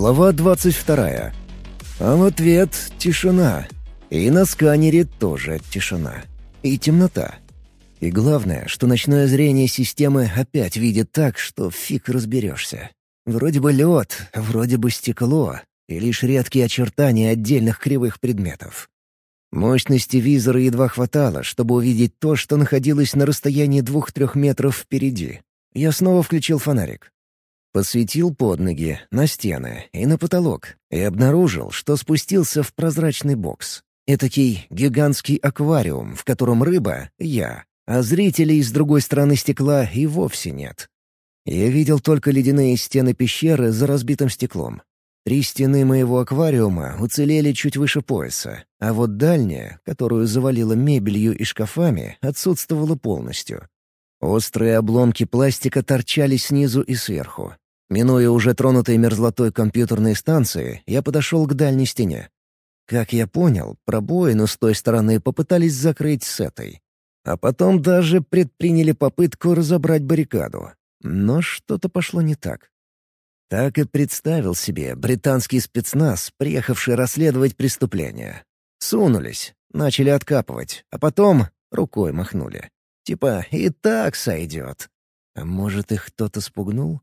Глава 22. А в ответ — тишина. И на сканере тоже тишина. И темнота. И главное, что ночное зрение системы опять видит так, что фиг разберешься. Вроде бы лед, вроде бы стекло, и лишь редкие очертания отдельных кривых предметов. Мощности визора едва хватало, чтобы увидеть то, что находилось на расстоянии 2-3 метров впереди. Я снова включил фонарик. Посветил под ноги, на стены и на потолок, и обнаружил, что спустился в прозрачный бокс. Этакий гигантский аквариум, в котором рыба — я, а зрителей с другой стороны стекла и вовсе нет. Я видел только ледяные стены пещеры за разбитым стеклом. 3 стены моего аквариума уцелели чуть выше пояса, а вот дальняя, которую завалило мебелью и шкафами, отсутствовала полностью. Острые обломки пластика торчали снизу и сверху. Минуя уже тронутые мерзлотой компьютерные станции, я подошел к дальней стене. Как я понял, пробоину с той стороны попытались закрыть с этой. А потом даже предприняли попытку разобрать баррикаду. Но что-то пошло не так. Так и представил себе британский спецназ, приехавший расследовать преступление. Сунулись, начали откапывать, а потом рукой махнули. Типа «и так сойдет». А может, их кто-то спугнул?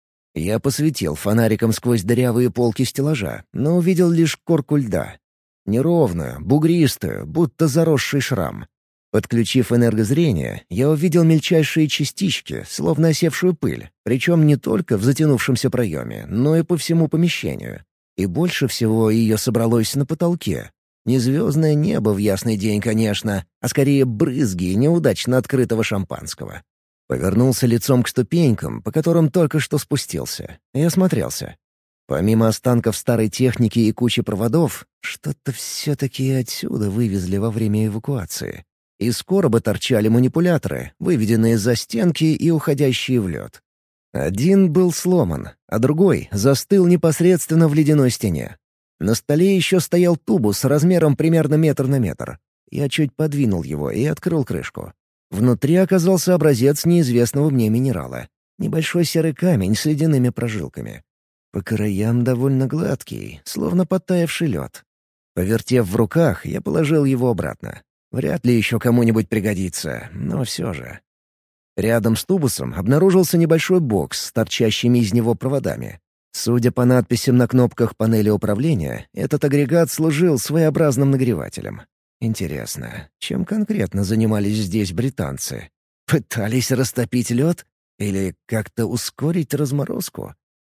Я посветил фонариком сквозь дырявые полки стеллажа, но увидел лишь корку льда. Неровную, бугристую, будто заросший шрам. Подключив энергозрение, я увидел мельчайшие частички, словно осевшую пыль, причем не только в затянувшемся проеме, но и по всему помещению. И больше всего ее собралось на потолке. Не звездное небо в ясный день, конечно, а скорее брызги неудачно открытого шампанского. Повернулся лицом к ступенькам, по которым только что спустился, и осмотрелся. Помимо останков старой техники и кучи проводов, что-то все-таки отсюда вывезли во время эвакуации. Из короба торчали манипуляторы, выведенные за стенки и уходящие в лед. Один был сломан, а другой застыл непосредственно в ледяной стене. На столе еще стоял тубус размером примерно метр на метр. Я чуть подвинул его и открыл крышку. Внутри оказался образец неизвестного мне минерала. Небольшой серый камень с ледяными прожилками. По краям довольно гладкий, словно подтаявший лед. Повертев в руках, я положил его обратно. Вряд ли еще кому-нибудь пригодится, но все же. Рядом с тубусом обнаружился небольшой бокс с торчащими из него проводами. Судя по надписям на кнопках панели управления, этот агрегат служил своеобразным нагревателем. Интересно, чем конкретно занимались здесь британцы? Пытались растопить лед? Или как-то ускорить разморозку?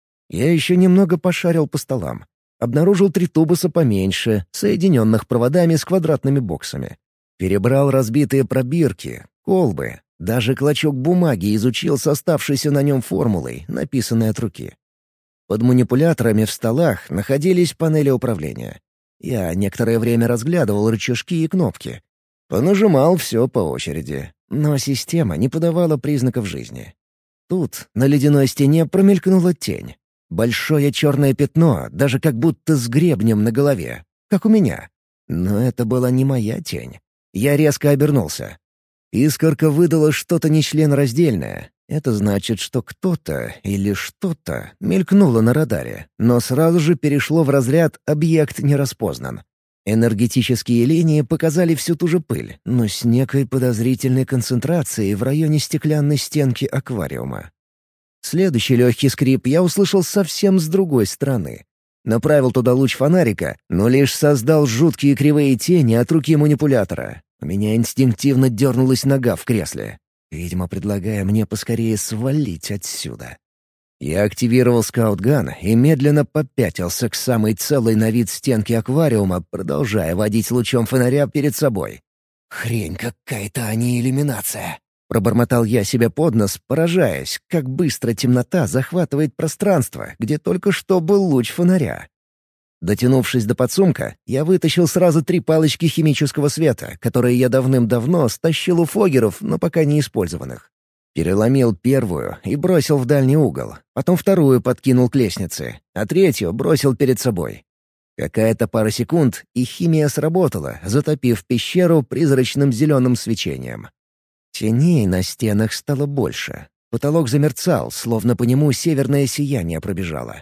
Я еще немного пошарил по столам. Обнаружил 3 тубуса поменьше, соединенных проводами с квадратными боксами. Перебрал разбитые пробирки, колбы, даже клочок бумаги изучил с оставшейся на нем формулой, написанной от руки. Под манипуляторами в столах находились панели управления. Я некоторое время разглядывал рычажки и кнопки. Понажимал все по очереди, но система не подавала признаков жизни. Тут на ледяной стене промелькнула тень. Большое черное пятно, даже как будто с гребнем на голове, как у меня. Но это была не моя тень. Я резко обернулся. Искорка выдала что-то нечленораздельное. Это значит, что кто-то или что-то мелькнуло на радаре, но сразу же перешло в разряд «объект не распознан». Энергетические линии показали всю ту же пыль, но с некой подозрительной концентрацией в районе стеклянной стенки аквариума. Следующий легкий скрип я услышал совсем с другой стороны. Направил туда луч фонарика, но лишь создал жуткие кривые тени от руки манипулятора. У меня инстинктивно дернулась нога в кресле, видимо, предлагая мне поскорее свалить отсюда. Я активировал скаутган и медленно попятился к самой целой на вид стенке аквариума, продолжая водить лучом фонаря перед собой. «Хрень какая-то, а не иллюминация!» Пробормотал я себе под нос, поражаясь, как быстро темнота захватывает пространство, где только что был луч фонаря. Дотянувшись до подсумка, я вытащил сразу 3 палочки химического света, которые я давным-давно стащил у фоггеров, но пока не использованных. Переломил первую и бросил в дальний угол, потом вторую подкинул к лестнице, а третью бросил перед собой. Какая-то пара секунд, и химия сработала, затопив пещеру призрачным зеленым свечением. Теней на стенах стало больше. Потолок замерцал, словно по нему северное сияние пробежало.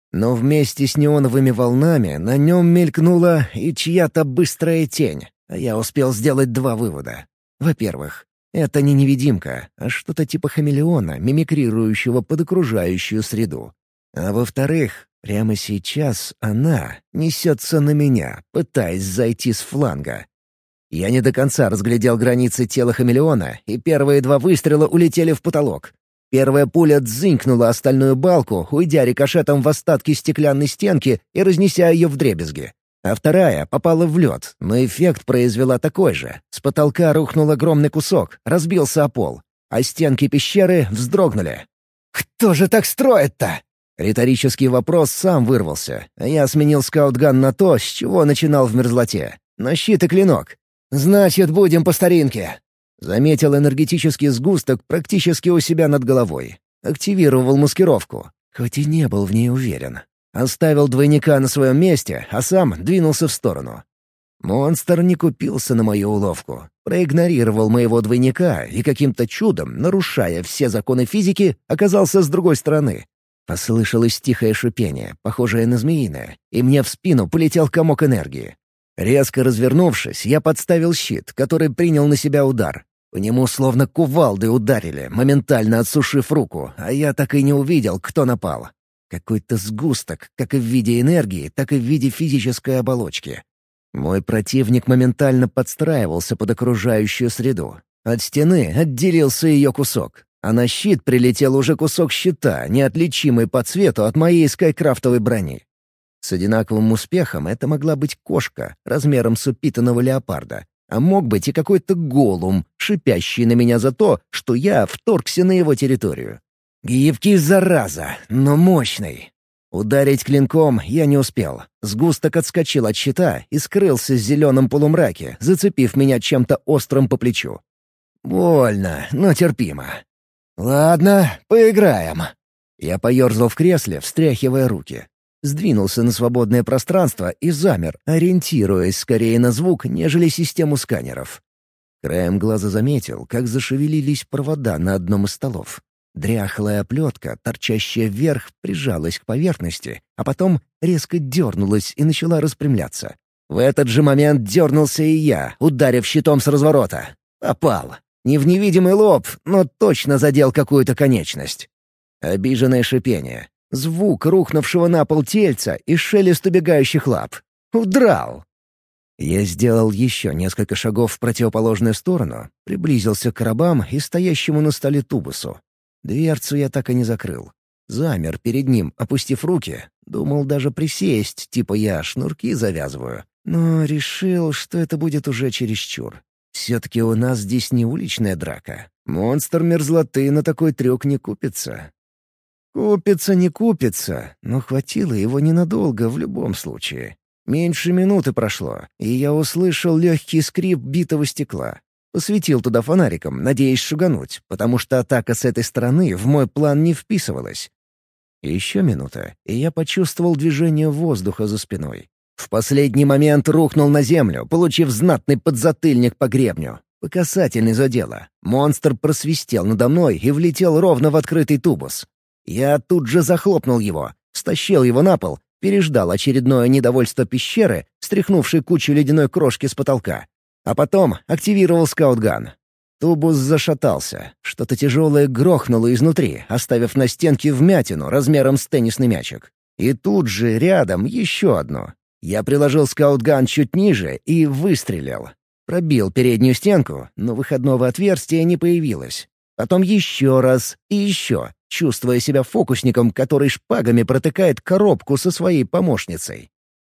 Но вместе с неоновыми волнами на нем мелькнула и чья-то быстрая тень, а я успел сделать два вывода. Во-первых, это не невидимка, а что-то типа хамелеона, мимикрирующего под окружающую среду. А во-вторых, прямо сейчас она несется на меня, пытаясь зайти с фланга. Я не до конца разглядел границы тела хамелеона, и первые два выстрела улетели в потолок. Первая пуля дзынькнула о стальную балку, уйдя рикошетом в остатки стеклянной стенки и разнеся ее вдребезги. А вторая попала в лед, но эффект произвела такой же. С потолка рухнул огромный кусок, разбился о пол, а стенки пещеры вздрогнули. «Кто же так строит-то?» Риторический вопрос сам вырвался, а я сменил скаутган на то, с чего начинал в мерзлоте. На щит и клинок. «Значит, будем по старинке». Заметил энергетический сгусток практически у себя над головой. Активировал маскировку, хоть и не был в ней уверен. Оставил двойника на своем месте, а сам двинулся в сторону. Монстр не купился на мою уловку. Проигнорировал моего двойника и каким-то чудом, нарушая все законы физики, оказался с другой стороны. Послышалось тихое шипение, похожее на змеиное, и мне в спину полетел комок энергии. Резко развернувшись, я подставил щит, который принял на себя удар. По нему словно кувалдой ударили, моментально отсушив руку, а я так и не увидел, кто напал. Какой-то сгусток, как и в виде энергии, так и в виде физической оболочки. Мой противник моментально подстраивался под окружающую среду. От стены отделился ее кусок, а на щит прилетел уже кусок щита, неотличимый по цвету от моей скайкрафтовой брони. С одинаковым успехом это могла быть кошка размером с упитанного леопарда, а мог быть и какой-то голум, шипящий на меня за то, что я вторгся на его территорию. Гибкий, зараза, но мощный. Ударить клинком я не успел. Сгусток отскочил от щита и скрылся в зеленом полумраке, зацепив меня чем-то острым по плечу. Больно, но терпимо. «Ладно, поиграем». Я поерзал в кресле, встряхивая руки. Сдвинулся на свободное пространство и замер, ориентируясь скорее на звук, нежели систему сканеров. Краем глаза заметил, как зашевелились провода на одном из столов. Дряхлая оплетка, торчащая вверх, прижалась к поверхности, а потом резко дернулась и начала распрямляться. В этот же момент дернулся и я, ударив щитом с разворота. Попал. Не в невидимый лоб, но точно задел какую-то конечность. Обиженное шипение. Звук рухнувшего на пол тельца и шелест убегающих лап. Удрал! Я сделал еще несколько шагов в противоположную сторону, приблизился к рабам и стоящему на столе тубусу. Дверцу я так и не закрыл. Замер перед ним, опустив руки. Думал даже присесть, типа я шнурки завязываю. Но решил, что это будет уже чересчур. Все-таки у нас здесь не уличная драка. Монстр мерзлоты на такой трюк не купится. Купится, не купится, но хватило его ненадолго в любом случае. Меньше минуты прошло, и я услышал легкий скрип битого стекла. Посветил туда фонариком, надеясь шугануть, потому что атака с этой стороны в мой план не вписывалась. Еще минута, и я почувствовал движение воздуха за спиной. В последний момент рухнул на землю, получив знатный подзатыльник по гребню. По касательной задело. Монстр просвистел надо мной и влетел ровно в открытый тубус. Я тут же захлопнул его, стащил его на пол, переждал очередное недовольство пещеры, стряхнувшей кучу ледяной крошки с потолка. А потом активировал скаутган. Тубус зашатался. Что-то тяжелое грохнуло изнутри, оставив на стенке вмятину размером с теннисный мячик. И тут же рядом еще одно. Я приложил скаутган чуть ниже и выстрелил. Пробил переднюю стенку, но выходного отверстия не появилось. Потом еще раз и еще, чувствуя себя фокусником, который шпагами протыкает коробку со своей помощницей.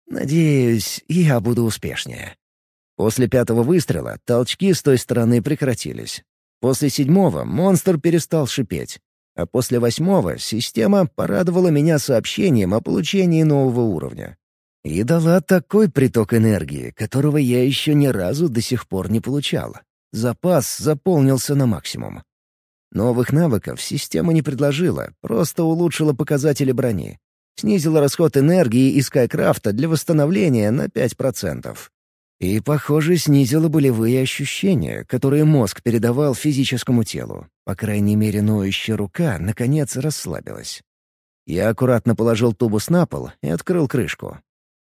Надеюсь, я буду успешнее. После пятого выстрела толчки с той стороны прекратились. После седьмого монстр перестал шипеть. А после восьмого система порадовала меня сообщением о получении нового уровня. И дала такой приток энергии, которого я еще ни разу до сих пор не получал. Запас заполнился на максимум. Новых навыков система не предложила, просто улучшила показатели брони. Снизила расход энергии из скайкрафта для восстановления на 5%. И, похоже, снизила болевые ощущения, которые мозг передавал физическому телу. По крайней мере, ноющая рука, наконец, расслабилась. Я аккуратно положил тубус на пол и открыл крышку.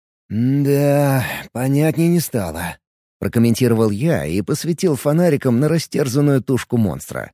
«Да, понятней не стало», — прокомментировал я и посветил фонариком на растерзанную тушку монстра.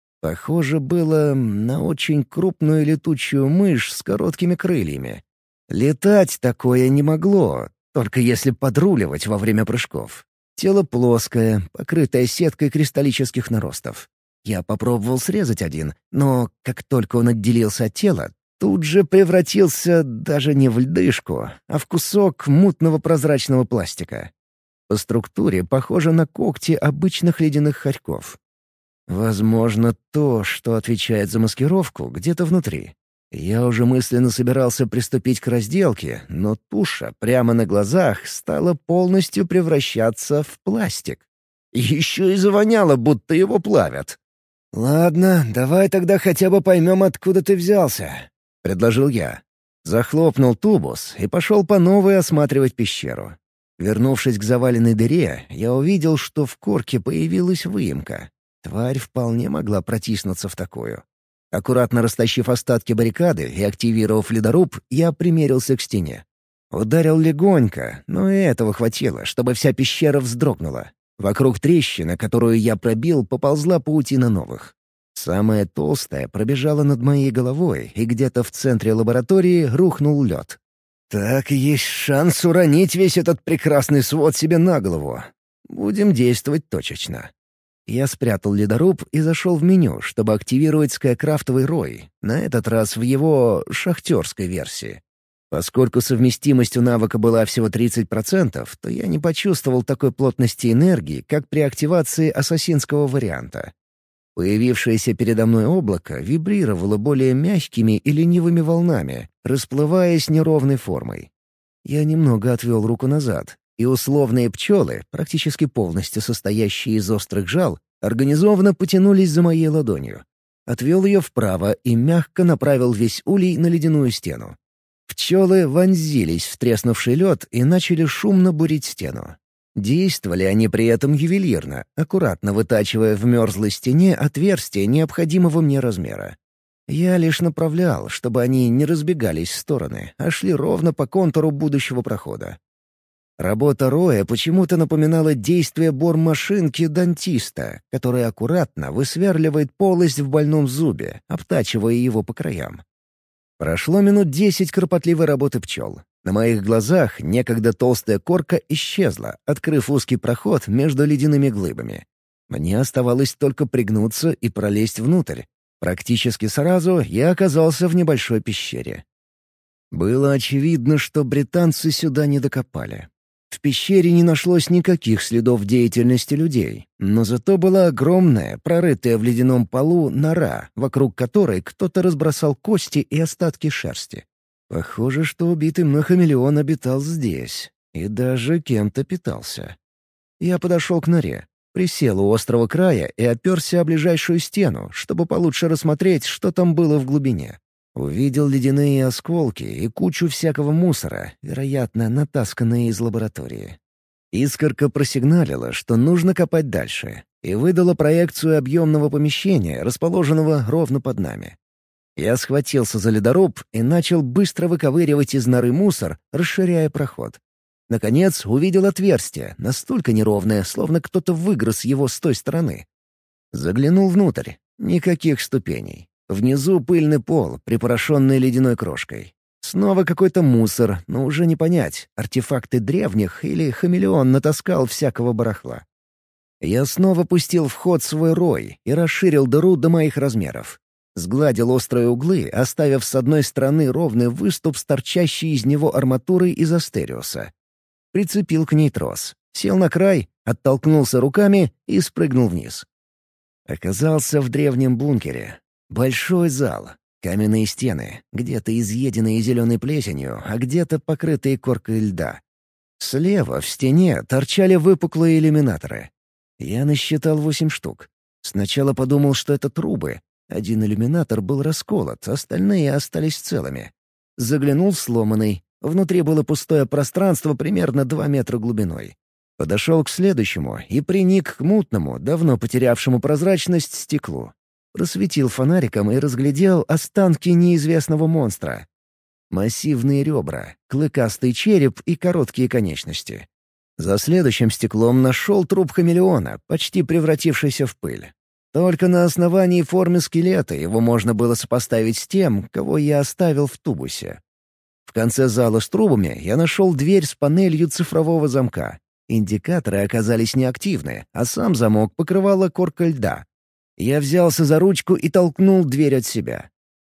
Похоже было на очень крупную летучую мышь с короткими крыльями. Летать такое не могло, только если подруливать во время прыжков. Тело плоское, покрытое сеткой кристаллических наростов. Я попробовал срезать один, но как только он отделился от тела, тут же превратился даже не в льдышку, а в кусок мутного прозрачного пластика. По структуре похоже на когти обычных ледяных хорьков. Возможно, то, что отвечает за маскировку, где-то внутри. Я уже мысленно собирался приступить к разделке, но туша прямо на глазах стала полностью превращаться в пластик. Еще и завоняло, будто его плавят. «Ладно, давай тогда хотя бы поймем, откуда ты взялся», — предложил я. Захлопнул тубус и пошел по новой осматривать пещеру. Вернувшись к заваленной дыре, я увидел, что в корке появилась выемка. Тварь вполне могла протиснуться в такую. Аккуратно растащив остатки баррикады и активировав ледоруб, я примерился к стене. Ударил легонько, но и этого хватило, чтобы вся пещера вздрогнула. Вокруг трещины, которую я пробил, поползла паутина новых. Самая толстая пробежала над моей головой, и где-то в центре лаборатории рухнул лед. Так есть шанс уронить весь этот прекрасный свод себе на голову. Будем действовать точечно. Я спрятал ледоруб и зашел в меню, чтобы активировать скайкрафтовый рой, на этот раз в его шахтерской версии. Поскольку совместимость у навыка была всего 30%, то я не почувствовал такой плотности энергии, как при активации ассасинского варианта. Появившееся передо мной облако вибрировало более мягкими и ленивыми волнами, расплываясь неровной формой. Я немного отвел руку назад, и условные пчелы, практически полностью состоящие из острых жал, организованно потянулись за моей ладонью. Отвел ее вправо и мягко направил весь улей на ледяную стену. Пчелы вонзились в треснувший лед и начали шумно бурить стену. Действовали они при этом ювелирно, аккуратно вытачивая в мерзлой стене отверстие необходимого мне размера. Я лишь направлял, чтобы они не разбегались в стороны, а шли ровно по контуру будущего прохода. Работа роя почему-то напоминала действие бормашинки-дантиста, которая аккуратно высверливает полость в больном зубе, обтачивая его по краям. Прошло минут 10 кропотливой работы пчел. На моих глазах некогда толстая корка исчезла, открыв узкий проход между ледяными глыбами. Мне оставалось только пригнуться и пролезть внутрь. Практически сразу я оказался в небольшой пещере. Было очевидно, что британцы сюда не докопали. В пещере не нашлось никаких следов деятельности людей, но зато была огромная, прорытая в ледяном полу нора, вокруг которой кто-то разбросал кости и остатки шерсти. Похоже, что убитый мной хамелеон обитал здесь и даже кем-то питался. Я подошел к норе, присел у острого края и оперся о ближайшую стену, чтобы получше рассмотреть, что там было в глубине. Увидел ледяные осколки и кучу всякого мусора, вероятно, натасканные из лаборатории. Искорка просигналила, что нужно копать дальше, и выдала проекцию объемного помещения, расположенного ровно под нами. Я схватился за ледоруб и начал быстро выковыривать из норы мусор, расширяя проход. Наконец увидел отверстие, настолько неровное, словно кто-то выгрыз его с той стороны. Заглянул внутрь. Никаких ступеней. Внизу пыльный пол, припорошенный ледяной крошкой. Снова какой-то мусор, но уже не понять, артефакты древних или хамелеон натаскал всякого барахла. Я снова пустил в ход свой рой и расширил дыру до моих размеров. Сгладил острые углы, оставив с одной стороны ровный выступ с торчащей из него арматурой из астериуса. Прицепил к ней трос, сел на край, оттолкнулся руками и спрыгнул вниз. Оказался в древнем бункере. Большой зал, каменные стены, где-то изъеденные зеленой плесенью, а где-то покрытые коркой льда. Слева в стене торчали выпуклые иллюминаторы. Я насчитал 8 штук. Сначала подумал, что это трубы. Один иллюминатор был расколот, остальные остались целыми. Заглянул в сломанный. Внутри было пустое пространство примерно 2 метра глубиной. Подошел к следующему и приник к мутному, давно потерявшему прозрачность, стеклу. Просветил фонариком и разглядел останки неизвестного монстра. Массивные ребра, клыкастый череп и короткие конечности. За следующим стеклом нашел труп хамелеона, почти превратившийся в пыль. Только на основании формы скелета его можно было сопоставить с тем, кого я оставил в тубусе. В конце зала с трубами я нашел дверь с панелью цифрового замка. Индикаторы оказались неактивны, а сам замок покрывала корка льда. Я взялся за ручку и толкнул дверь от себя.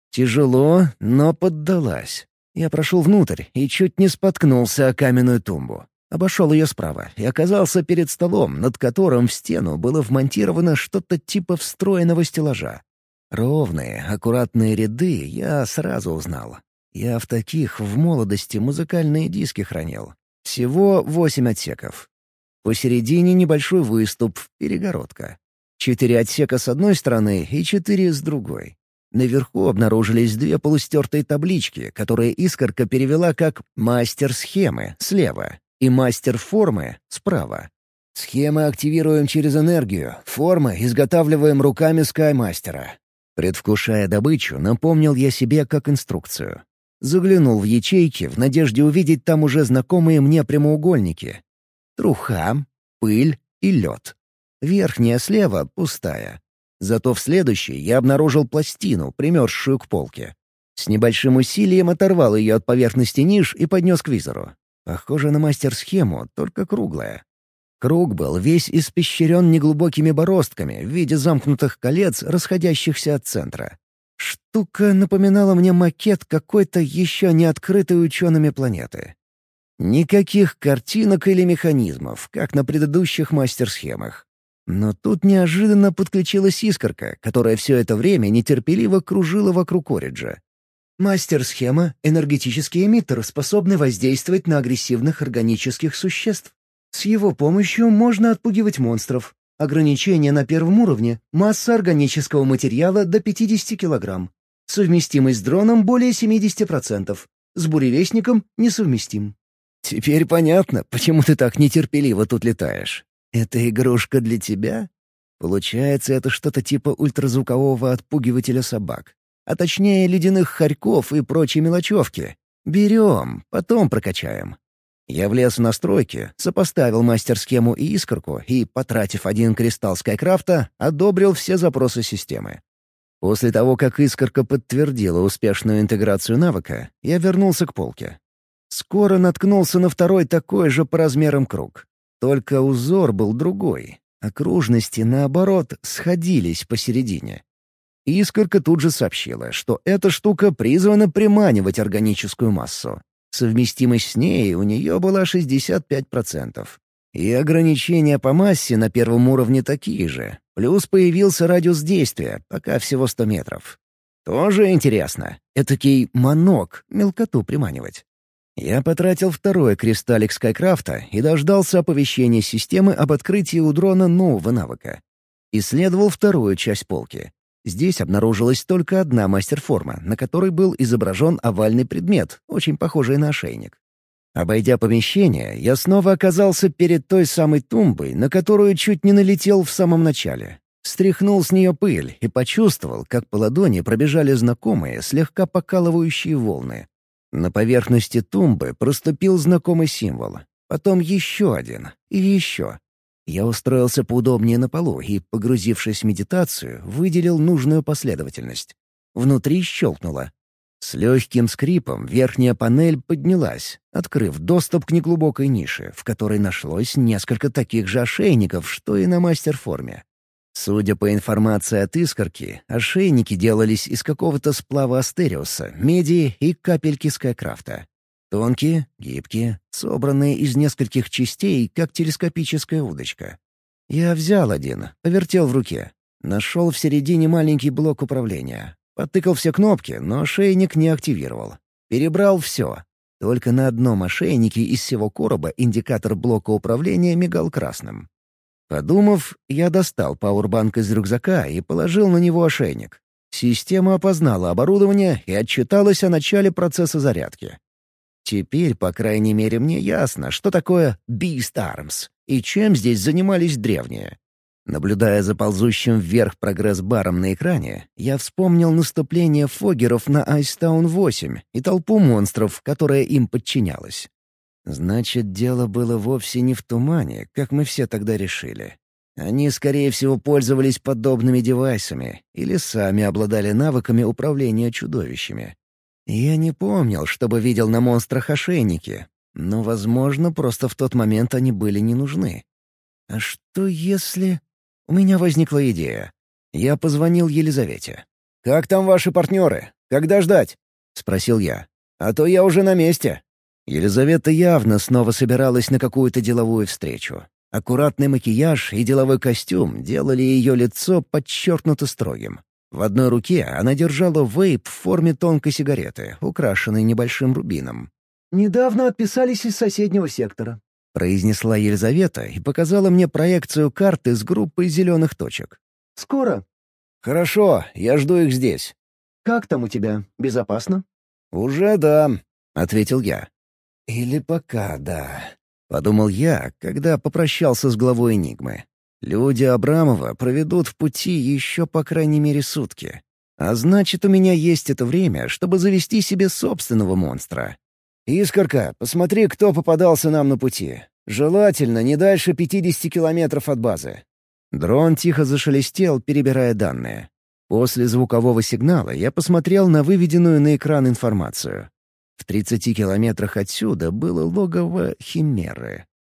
Тяжело, но поддалась. Я прошел внутрь и чуть не споткнулся о каменную тумбу. Обошел ее справа и оказался перед столом, над которым в стену было вмонтировано что-то типа встроенного стеллажа. Ровные, аккуратные ряды я сразу узнал. Я в таких в молодости музыкальные диски хранил. Всего 8 отсеков. Посередине небольшой выступ, перегородка. 4 отсека с одной стороны и 4 с другой. Наверху обнаружились 2 полустертые таблички, которые Искорка перевела как «мастер схемы» слева и «мастер формы» справа. Схемы активируем через энергию, формы изготавливаем руками скаймастера. Предвкушая добычу, напомнил я себе как инструкцию. Заглянул в ячейки в надежде увидеть там уже знакомые мне прямоугольники. Труха, пыль и лед. Верхняя слева пустая. Зато в следующей я обнаружил пластину, примерзшую к полке. С небольшим усилием оторвал ее от поверхности ниш и поднес к визору. Похоже на мастер-схему, только круглая. Круг был весь испещрен неглубокими бороздками в виде замкнутых колец, расходящихся от центра. Штука напоминала мне макет какой-то еще не открытой учеными планеты. Никаких картинок или механизмов, как на предыдущих мастер-схемах. Но тут неожиданно подключилась Искорка, которая все это время нетерпеливо кружила вокруг Ориджа. Мастер-схема — энергетический эмиттер, способный воздействовать на агрессивных органических существ. С его помощью можно отпугивать монстров. Ограничение на первом уровне — масса органического материала до 50 кг. Совместимость с дроном более 70%. С буревестником несовместим. Теперь понятно, почему ты так нетерпеливо тут летаешь. Это игрушка для тебя? Получается, это что-то типа ультразвукового отпугивателя собак. А точнее, ледяных хорьков и прочей мелочевки. Берем, потом прокачаем. Я влез в настройки, сопоставил мастер-схему и Искорку и, потратив 1 кристалл Скайкрафта, одобрил все запросы системы. После того, как Искорка подтвердила успешную интеграцию навыка, я вернулся к полке. Скоро наткнулся на второй такой же по размерам круг. Только узор был другой. Окружности, наоборот, сходились посередине. Искорка тут же сообщила, что эта штука призвана приманивать органическую массу. Совместимость с ней у нее была 65%. И ограничения по массе на первом уровне такие же. Плюс появился радиус действия, пока всего 100 метров. Тоже интересно. Этакий манок, мелкоту приманивать. Я потратил второй кристаллик Скайкрафта и дождался оповещения системы об открытии у дрона нового навыка. Исследовал вторую часть полки. Здесь обнаружилась только одна мастер-форма, на которой был изображен овальный предмет, очень похожий на ошейник. Обойдя помещение, я снова оказался перед той самой тумбой, на которую чуть не налетел в самом начале. Стряхнул с нее пыль и почувствовал, как по ладони пробежали знакомые, слегка покалывающие волны. На поверхности тумбы проступил знакомый символ. Потом еще один. И еще. Я устроился поудобнее на полу и, погрузившись в медитацию, выделил нужную последовательность. Внутри щелкнуло. С легким скрипом верхняя панель поднялась, открыв доступ к неглубокой нише, в которой нашлось несколько таких же ошейников, что и на мастер-форме. Судя по информации от Искорки, ошейники делались из какого-то сплава астериуса, меди и капельки Скайкрафта. Тонкие, гибкие, собранные из нескольких частей, как телескопическая удочка. Я взял один, повертел в руке. Нашел в середине маленький блок управления. Потыкал все кнопки, но ошейник не активировал. Перебрал все. Только на одном ошейнике из всего короба индикатор блока управления мигал красным. Подумав, я достал пауэрбанк из рюкзака и положил на него ошейник. Система опознала оборудование и отчиталась о начале процесса зарядки. Теперь, по крайней мере, мне ясно, что такое Beast Arms и чем здесь занимались древние. Наблюдая за ползущим вверх прогресс-баром на экране, я вспомнил наступление фоггеров на Айстаун-8 и толпу монстров, которая им подчинялась. Значит, дело было вовсе не в тумане, как мы все тогда решили. Они, скорее всего, пользовались подобными девайсами или сами обладали навыками управления чудовищами. Я не помнил, чтобы видел на монстрах ошейники, но, возможно, просто в тот момент они были не нужны. А что если... У меня возникла идея. Я позвонил Елизавете. «Как там ваши партнеры? Когда ждать?» — спросил я. «А то я уже на месте». Елизавета явно снова собиралась на какую-то деловую встречу. Аккуратный макияж и деловой костюм делали ее лицо подчеркнуто строгим. В одной руке она держала вейп в форме тонкой сигареты, украшенной небольшим рубином. «Недавно отписались из соседнего сектора», — произнесла Елизавета и показала мне проекцию карты с группой зеленых точек. «Скоро». «Хорошо, я жду их здесь». «Как там у тебя? Безопасно?» «Уже да», — ответил я. «Или пока да», — подумал я, когда попрощался с главой «Энигмы». Люди Абрамова проведут в пути еще по крайней мере сутки. А значит, у меня есть это время, чтобы завести себе собственного монстра. «Искорка, посмотри, кто попадался нам на пути. Желательно не дальше 50 километров от базы». Дрон тихо зашелестел, перебирая данные. После звукового сигнала я посмотрел на выведенную на экран информацию. В 30 километрах отсюда было логово Химеры.